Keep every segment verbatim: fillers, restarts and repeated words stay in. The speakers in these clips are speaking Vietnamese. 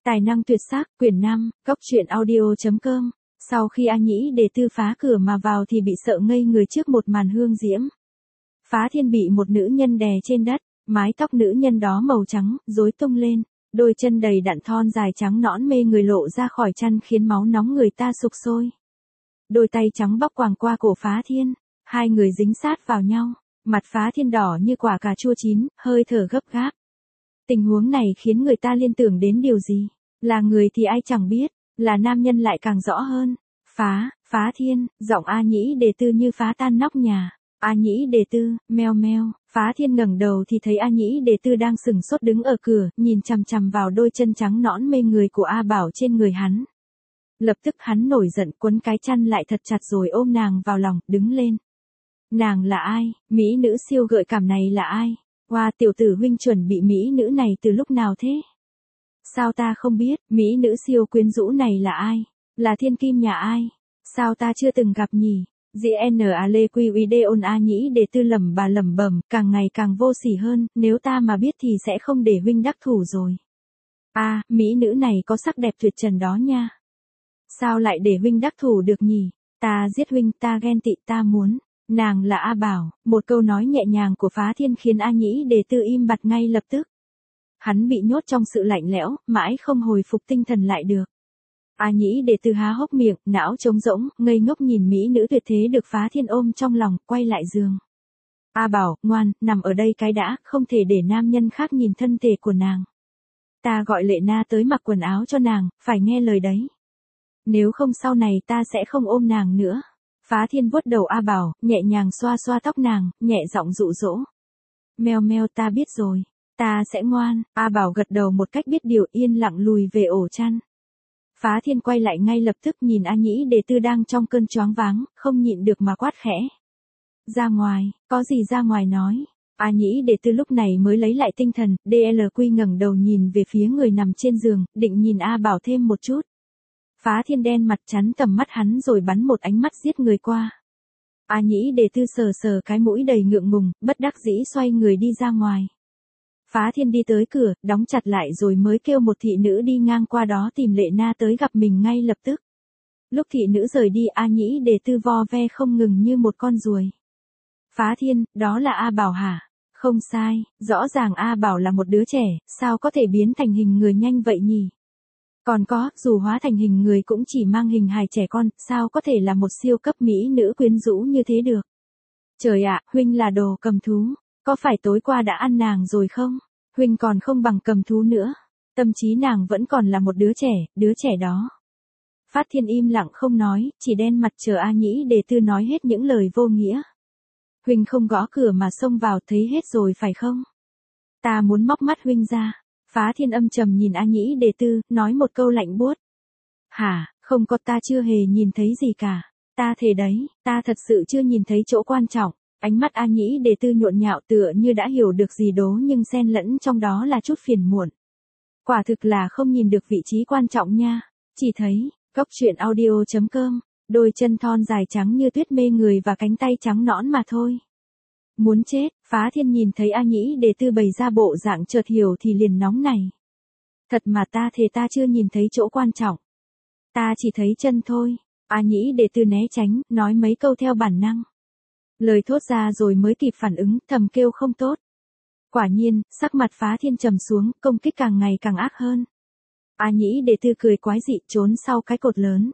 Tài năng tuyệt sắc, quyển năm, góc truyện audio.com. Sau khi A Nhĩ Đề Tư phá cửa mà vào thì bị sợ ngây người trước một màn hương diễm. Phá Thiên bị một nữ nhân đè trên đất, mái tóc nữ nhân đó màu trắng, rối tung lên, đôi chân đầy đặn thon dài trắng nõn mê người lộ ra khỏi chăn khiến máu nóng người ta sục sôi. Đôi tay trắng bóc quàng qua cổ Phá Thiên, hai người dính sát vào nhau, mặt Phá Thiên đỏ như quả cà chua chín, hơi thở gấp gáp. Tình huống này khiến người ta liên tưởng đến điều gì? Là người thì ai chẳng biết, là nam nhân lại càng rõ hơn. Phá, Phá Thiên, giọng A Nhĩ Đề Tư như phá tan nóc nhà. A Nhĩ Đề Tư, meo meo, Phá Thiên ngẩng đầu thì thấy A Nhĩ Đề Tư đang sừng sốt đứng ở cửa, nhìn chằm chằm vào đôi chân trắng nõn mê người của A Bảo trên người hắn. Lập tức hắn nổi giận quấn cái chăn lại thật chặt rồi ôm nàng vào lòng, đứng lên. Nàng là ai? Mỹ nữ siêu gợi cảm này là ai? Hoa, tiểu tử huynh chuẩn bị mỹ nữ này từ lúc nào thế? Sao ta không biết, mỹ nữ siêu quyến rũ này là ai? Là thiên kim nhà ai? Sao ta chưa từng gặp nhỉ? giê en a lê quy uy đê ôn A Nhĩ Đề Tư lẩm bà lẩm bẩm, càng ngày càng vô sỉ hơn, nếu ta mà biết thì sẽ không để huynh đắc thủ rồi. A, à, mỹ nữ này có sắc đẹp tuyệt trần đó nha. Sao lại để huynh đắc thủ được nhỉ? Ta giết huynh, ta ghen tị, ta muốn. Nàng là A Bảo, một câu nói nhẹ nhàng của Phá Thiên khiến A Nhĩ Đề Tư im bặt ngay lập tức. Hắn bị nhốt trong sự lạnh lẽo, mãi không hồi phục tinh thần lại được. A Nhĩ Đề Tư há hốc miệng, não trống rỗng, ngây ngốc nhìn mỹ nữ tuyệt thế được Phá Thiên ôm trong lòng, quay lại giường. A Bảo, ngoan, nằm ở đây cái đã, không thể để nam nhân khác nhìn thân thể của nàng. Ta gọi Lệ Na tới mặc quần áo cho nàng, phải nghe lời đấy. Nếu không sau này ta sẽ không ôm nàng nữa. Phá Thiên vuốt đầu A Bảo, nhẹ nhàng xoa xoa tóc nàng, nhẹ giọng dụ dỗ. Meo meo, ta biết rồi, ta sẽ ngoan. A Bảo gật đầu một cách biết điều, yên lặng lùi về ổ chăn. Phá Thiên quay lại ngay lập tức nhìn A Nhĩ Đề Tư đang trong cơn choáng váng, không nhịn được mà quát khẽ. Ra ngoài, có gì ra ngoài nói. A Nhĩ Đề Tư lúc này mới lấy lại tinh thần, đê lờ quy ngẩng đầu nhìn về phía người nằm trên giường, định nhìn A Bảo thêm một chút. Phá Thiên đen mặt chắn tầm mắt hắn rồi bắn một ánh mắt giết người qua. A Nhĩ Đề Tư sờ sờ cái mũi đầy ngượng ngùng, bất đắc dĩ xoay người đi ra ngoài. Phá Thiên đi tới cửa, đóng chặt lại rồi mới kêu một thị nữ đi ngang qua đó tìm Lệ Na tới gặp mình ngay lập tức. Lúc thị nữ rời đi, A Nhĩ Đề Tư vo ve không ngừng như một con ruồi. Phá Thiên, đó là A Bảo hả? Không sai, rõ ràng A Bảo là một đứa trẻ, sao có thể biến thành hình người nhanh vậy nhỉ? Còn có, dù hóa thành hình người cũng chỉ mang hình hài trẻ con, sao có thể là một siêu cấp mỹ nữ quyến rũ như thế được? Trời ạ, huynh là đồ cầm thú, có phải tối qua đã ăn nàng rồi không? Huynh còn không bằng cầm thú nữa, tâm trí nàng vẫn còn là một đứa trẻ, đứa trẻ đó. Phát Thiên im lặng không nói, chỉ đen mặt chờ A Nhĩ Đề Tư nói hết những lời vô nghĩa. Huynh không gõ cửa mà xông vào, thấy hết rồi phải không? Ta muốn móc mắt huynh ra. Phá Thiên âm trầm nhìn A Nhĩ Đề Tư, nói một câu lạnh buốt. Hả, không có, ta chưa hề nhìn thấy gì cả. Ta thề đấy, ta thật sự chưa nhìn thấy chỗ quan trọng. Ánh mắt A Nhĩ Đề Tư nhộn nhạo tựa như đã hiểu được gì đó nhưng xen lẫn trong đó là chút phiền muộn. Quả thực là không nhìn được vị trí quan trọng nha. Chỉ thấy, góc truyện audio.com, đôi chân thon dài trắng như tuyết mê người và cánh tay trắng nõn mà thôi. Muốn chết, Phá Thiên nhìn thấy A Nhĩ Đề Tư bày ra bộ dạng chợt hiểu thì liền nóng này. Thật mà ta thề ta chưa nhìn thấy chỗ quan trọng. Ta chỉ thấy chân thôi. A Nhĩ Đề Tư né tránh, nói mấy câu theo bản năng. Lời thốt ra rồi mới kịp phản ứng, thầm kêu không tốt. Quả nhiên, sắc mặt Phá Thiên trầm xuống, công kích càng ngày càng ác hơn. A Nhĩ Đề Tư cười quái dị trốn sau cái cột lớn.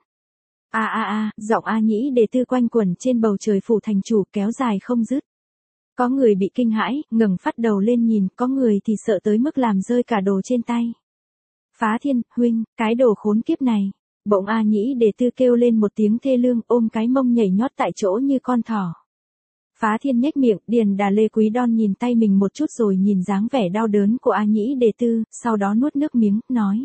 A a a, giọng A Nhĩ Đề Tư quanh quẩn trên bầu trời phủ thành chủ kéo dài không dứt. Có người bị kinh hãi, ngẩng phát đầu lên nhìn, có người thì sợ tới mức làm rơi cả đồ trên tay. Phá Thiên, huynh, cái đồ khốn kiếp này. Bỗng A Nhĩ Đề Tư kêu lên một tiếng thê lương, ôm cái mông nhảy nhót tại chỗ như con thỏ. Phá Thiên nhếch miệng, điền đà lê quý đon nhìn tay mình một chút rồi nhìn dáng vẻ đau đớn của A Nhĩ Đề Tư, sau đó nuốt nước miếng, nói.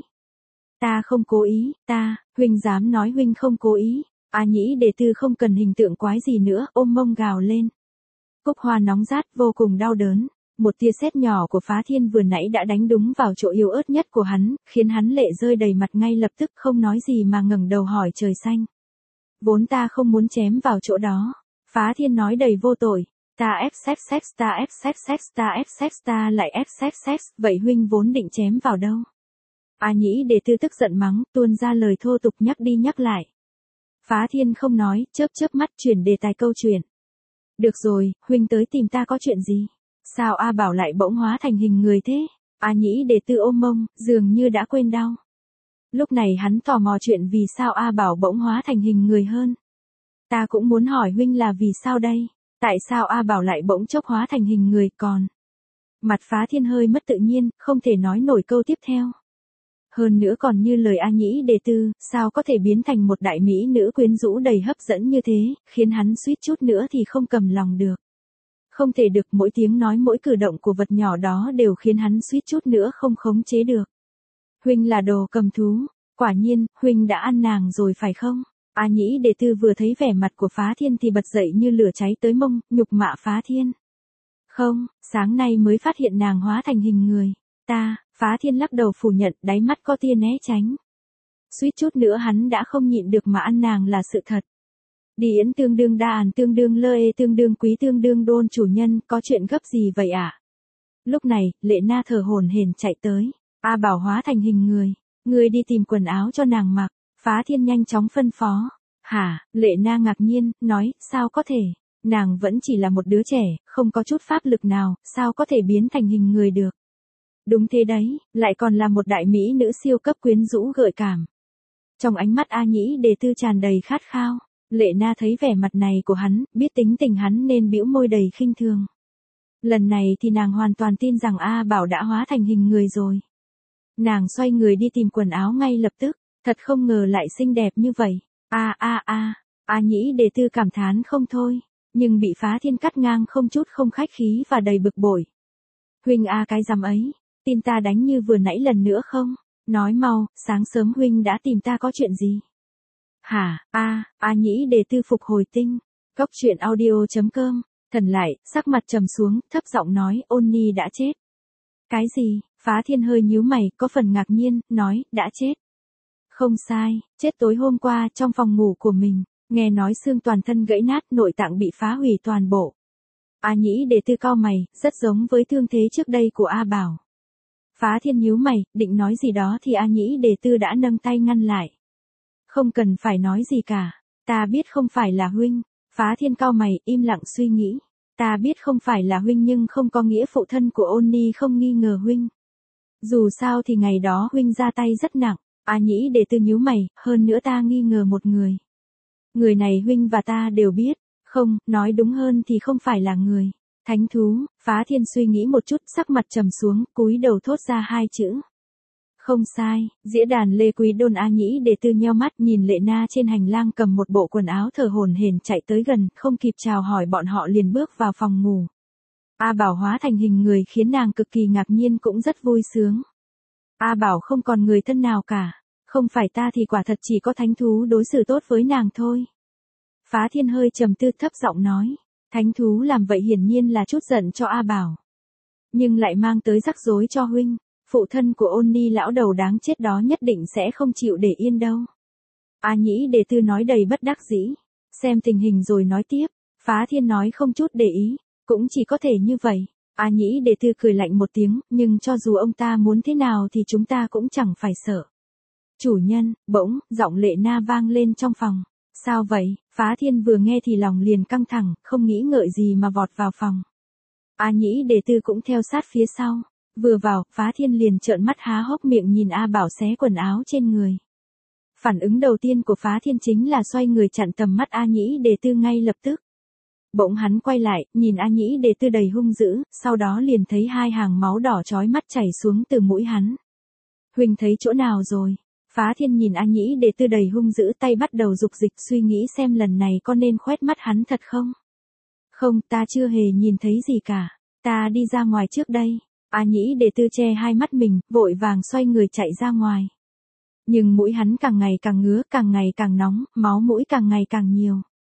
Ta không cố ý, ta, huynh dám nói huynh không cố ý. A Nhĩ Đề Tư không cần hình tượng quái gì nữa, ôm mông gào lên. Cúc hoa nóng rát, vô cùng đau đớn. Một tia sét nhỏ của Phá Thiên vừa nãy đã đánh đúng vào chỗ yếu ớt nhất của hắn, khiến hắn lệ rơi đầy mặt ngay lập tức không nói gì mà ngẩng đầu hỏi trời xanh. Vốn ta không muốn chém vào chỗ đó. Phá Thiên nói đầy vô tội. Ta ép sex sex, ta ép sex sex, ta ép sex, ta lại ép sex sex, vậy huynh vốn định chém vào đâu? A Nhĩ Đề Tư tức giận mắng, tuôn ra lời thô tục nhắc đi nhắc lại. Phá Thiên không nói, chớp chớp mắt chuyển đề tài câu chuyện. Được rồi, huynh tới tìm ta có chuyện gì? Sao A Bảo lại bỗng hóa thành hình người thế? A Nhĩ Đề Tư ôm mông, dường như đã quên đau. Lúc này hắn tò mò chuyện vì sao A Bảo bỗng hóa thành hình người hơn. Ta cũng muốn hỏi huynh là vì sao đây? Tại sao A Bảo lại bỗng chốc hóa thành hình người còn? Mặt Phá Thiên hơi mất tự nhiên, không thể nói nổi câu tiếp theo. Hơn nữa còn như lời A Nhĩ Đề Tư, sao có thể biến thành một đại mỹ nữ quyến rũ đầy hấp dẫn như thế, khiến hắn suýt chút nữa thì không cầm lòng được. Không thể được, mỗi tiếng nói mỗi cử động của vật nhỏ đó đều khiến hắn suýt chút nữa không khống chế được. Huynh là đồ cầm thú, quả nhiên, huynh đã ăn nàng rồi phải không? A Nhĩ Đề Tư vừa thấy vẻ mặt của Phá Thiên thì bật dậy như lửa cháy tới mông, nhục mạ Phá Thiên. Không, sáng nay mới phát hiện nàng hóa thành hình người. Ta, Phá Thiên lắc đầu phủ nhận, đáy mắt có tia né tránh. Suýt chút nữa hắn đã không nhịn được mà ăn nàng là sự thật. Đi yến tương đương đa ản tương đương lơ ê tương đương quý tương đương đôn chủ nhân, có chuyện gấp gì vậy ạ? À? Lúc này, Lệ Na thở hổn hển chạy tới. A Bảo hóa thành hình người. Người đi tìm quần áo cho nàng mặc. Phá Thiên nhanh chóng phân phó. Hả? Lệ Na ngạc nhiên, nói, sao có thể? Nàng vẫn chỉ là một đứa trẻ, không có chút pháp lực nào, sao có thể biến thành hình người được? Đúng thế đấy, lại còn là một đại mỹ nữ siêu cấp quyến rũ gợi cảm. Trong ánh mắt A Nhĩ Đề Tư tràn đầy khát khao. Lệ Na thấy vẻ mặt này của hắn, biết tính tình hắn nên bĩu môi đầy khinh thường. Lần này thì nàng hoàn toàn tin rằng A Bảo đã hóa thành hình người rồi. Nàng xoay người đi tìm quần áo ngay lập tức, thật không ngờ lại xinh đẹp như vậy. A a a, A Nhĩ Đề Tư cảm thán không thôi, nhưng bị Phá Thiên cắt ngang không chút không khách khí và đầy bực bội. Huynh A cái dám ấy, tin ta đánh như vừa nãy lần nữa không? Nói mau, sáng sớm huynh đã tìm ta có chuyện gì? Hả? A, A Nhĩ Đề Tư phục hồi tinh. Góc truyện audio chấm com. Thần lại, sắc mặt trầm xuống, thấp giọng nói, Ôn Nhi đã chết. Cái gì? Phá Thiên hơi nhíu mày, có phần ngạc nhiên, nói, đã chết. Không sai, chết tối hôm qua trong phòng ngủ của mình, nghe nói xương toàn thân gãy nát, nội tạng bị phá hủy toàn bộ. A Nhĩ Đề Tư cau mày, rất giống với thương thế trước đây của A Bảo. Phá Thiên nhíu mày, định nói gì đó thì A Nhĩ Đề Tư đã nâng tay ngăn lại. Không cần phải nói gì cả, ta biết không phải là huynh. Phá Thiên cau mày, im lặng suy nghĩ. Ta biết không phải là huynh nhưng không có nghĩa phụ thân của Ôn Nhi không nghi ngờ huynh. Dù sao thì ngày đó huynh ra tay rất nặng. A Nhĩ Đề Tư nhíu mày, hơn nữa ta nghi ngờ một người. Người này huynh và ta đều biết. Không, nói đúng hơn thì không phải là người. Thánh thú. Phá Thiên suy nghĩ một chút, sắc mặt trầm xuống, cúi đầu thốt ra hai chữ. Không sai, dĩa đàn Lê Quý Đôn. A Nhĩ Đề Tư nheo mắt nhìn Lệ Na trên hành lang cầm một bộ quần áo thở hổn hển chạy tới gần, không kịp chào hỏi bọn họ liền bước vào phòng ngủ. A Bảo hóa thành hình người khiến nàng cực kỳ ngạc nhiên cũng rất vui sướng. A Bảo không còn người thân nào cả, không phải ta thì quả thật chỉ có thánh thú đối xử tốt với nàng thôi. Phá Thiên hơi trầm tư thấp giọng nói, thánh thú làm vậy hiển nhiên là chút giận cho A Bảo. Nhưng lại mang tới rắc rối cho huynh. Phụ thân của Ôn Nhi lão đầu đáng chết đó nhất định sẽ không chịu để yên đâu. A Nhĩ Đề Tư nói đầy bất đắc dĩ. Xem tình hình rồi nói tiếp. Phá Thiên nói không chút để ý. Cũng chỉ có thể như vậy. A Nhĩ Đề Tư cười lạnh một tiếng. Nhưng cho dù ông ta muốn thế nào thì chúng ta cũng chẳng phải sợ. Chủ nhân, bỗng, giọng Lệ Na vang lên trong phòng. Sao vậy? Phá Thiên vừa nghe thì lòng liền căng thẳng, không nghĩ ngợi gì mà vọt vào phòng. A Nhĩ Đề Tư cũng theo sát phía sau. Vừa vào, Phá Thiên liền trợn mắt há hốc miệng nhìn A Bảo xé quần áo trên người. Phản ứng đầu tiên của Phá Thiên chính là xoay người chặn tầm mắt A Nhĩ Đề Tư ngay lập tức. Bỗng hắn quay lại, nhìn A Nhĩ Đề Tư đầy hung dữ, sau đó liền thấy hai hàng máu đỏ chói mắt chảy xuống từ mũi hắn. Huynh thấy chỗ nào rồi? Phá Thiên nhìn A Nhĩ Đề Tư đầy hung dữ, tay bắt đầu dục dịch suy nghĩ xem lần này có nên khoét mắt hắn thật không? Không, ta chưa hề nhìn thấy gì cả. Ta đi ra ngoài trước đây. A Nhĩ Đề Tư che hai mắt mình, vội vàng xoay người chạy ra ngoài. Nhưng mũi hắn càng ngày càng ngứa, càng ngày càng nóng, máu mũi càng ngày càng nhiều.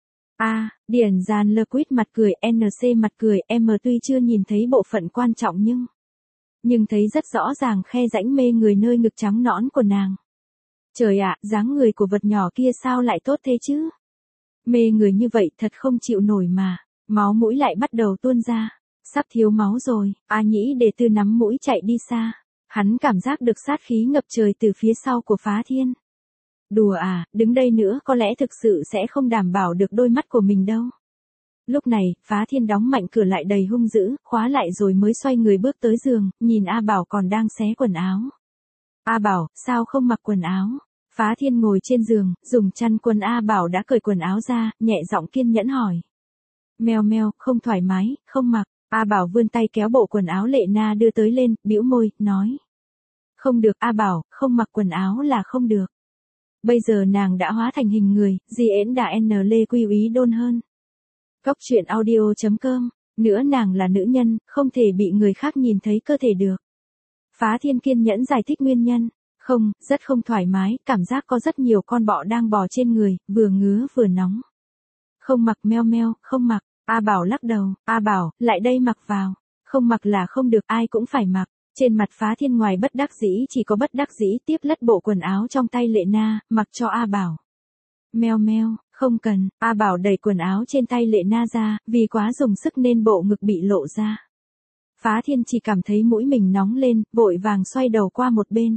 A, Điển Giàn Lơ Quýt mặt cười, en xê mặt cười, em tuy chưa nhìn thấy bộ phận quan trọng nhưng... Nhưng thấy rất rõ ràng khe rãnh mê người nơi ngực trắng nõn của nàng. Trời ạ, dáng người của vật nhỏ kia sao lại tốt thế chứ? Mê người như vậy thật không chịu nổi mà, máu mũi lại bắt đầu tuôn ra. Sắp thiếu máu rồi, A Nhĩ Đề Tư nắm mũi chạy đi xa. Hắn cảm giác được sát khí ngập trời từ phía sau của Phá Thiên. Đùa à, đứng đây nữa có lẽ thực sự sẽ không đảm bảo được đôi mắt của mình đâu. Lúc này, Phá Thiên đóng mạnh cửa lại đầy hung dữ, khóa lại rồi mới xoay người bước tới giường, nhìn A Bảo còn đang xé quần áo. A Bảo, sao không mặc quần áo? Phá Thiên ngồi trên giường, dùng chăn quần A Bảo đã cởi quần áo ra, nhẹ giọng kiên nhẫn hỏi. Meo meo, không thoải mái, không mặc. A Bảo vươn tay kéo bộ quần áo Lệ Na đưa tới lên, bĩu môi, nói. Không được A Bảo, không mặc quần áo là không được. Bây giờ nàng đã hóa thành hình người, di ễn đã n lê quy úy đôn hơn. Cốc truyện audio chấm com, nữa nàng là nữ nhân, không thể bị người khác nhìn thấy cơ thể được. Phá Thiên kiên nhẫn giải thích nguyên nhân. Không, rất không thoải mái, cảm giác có rất nhiều con bọ đang bò trên người, vừa ngứa vừa nóng. Không mặc meo meo, không mặc. A Bảo lắc đầu, A Bảo, lại đây mặc vào. Không mặc là không được, ai cũng phải mặc. Trên mặt Phá Thiên ngoài bất đắc dĩ chỉ có bất đắc dĩ tiếp lất bộ quần áo trong tay Lệ Na, mặc cho A Bảo. Meo meo, không cần, A Bảo đẩy quần áo trên tay Lệ Na ra, vì quá dùng sức nên bộ ngực bị lộ ra. Phá Thiên chỉ cảm thấy mũi mình nóng lên, vội vàng xoay đầu qua một bên.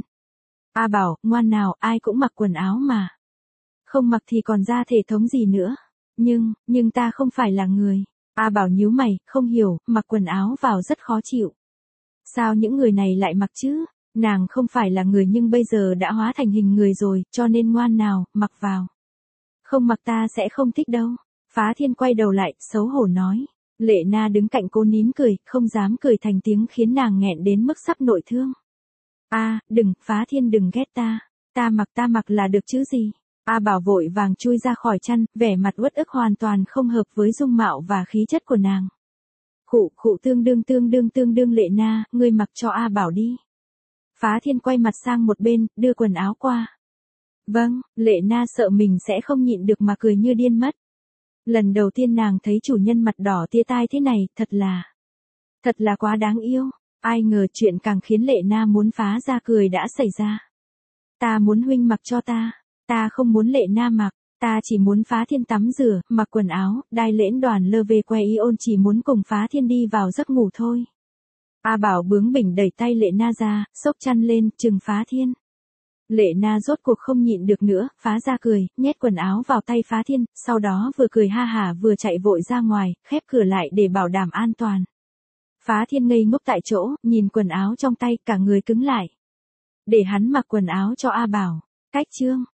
A Bảo, ngoan nào, ai cũng mặc quần áo mà. Không mặc thì còn ra thể thống gì nữa. Nhưng, nhưng ta không phải là người. A Bảo nhíu mày, không hiểu, mặc quần áo vào rất khó chịu. Sao những người này lại mặc chứ? Nàng không phải là người nhưng bây giờ đã hóa thành hình người rồi, cho nên ngoan nào, mặc vào. Không mặc ta sẽ không thích đâu. Phá Thiên quay đầu lại, xấu hổ nói. Lệ Na đứng cạnh cô nín cười, không dám cười thành tiếng khiến nàng nghẹn đến mức sắp nội thương. A, à, đừng, Phá Thiên đừng ghét ta. Ta mặc ta mặc là được chứ gì. A Bảo vội vàng chui ra khỏi chăn, vẻ mặt uất ức hoàn toàn không hợp với dung mạo và khí chất của nàng. Khụ khụ tương đương tương đương tương đương Lệ Na, ngươi mặc cho A Bảo đi. Phá Thiên quay mặt sang một bên, đưa quần áo qua. Vâng, Lệ Na sợ mình sẽ không nhịn được mà cười như điên mất. Lần đầu tiên nàng thấy chủ nhân mặt đỏ tia tai thế này, thật là, thật là quá đáng yêu. Ai ngờ chuyện càng khiến Lệ Na muốn phá ra cười đã xảy ra. Ta muốn huynh mặc cho ta. Ta không muốn Lệ Na mặc, ta chỉ muốn Phá Thiên tắm rửa, mặc quần áo, đai lễn đoàn lơ về quay y ôn chỉ muốn cùng Phá Thiên đi vào giấc ngủ thôi. A Bảo bướng bỉnh đẩy tay Lệ Na ra, xốc chăn lên, trừng Phá Thiên. Lệ Na rốt cuộc không nhịn được nữa, phá ra cười, nhét quần áo vào tay Phá Thiên, sau đó vừa cười ha hả vừa chạy vội ra ngoài, khép cửa lại để bảo đảm an toàn. Phá Thiên ngây ngốc tại chỗ, nhìn quần áo trong tay, cả người cứng lại. Để hắn mặc quần áo cho A Bảo. Cách chương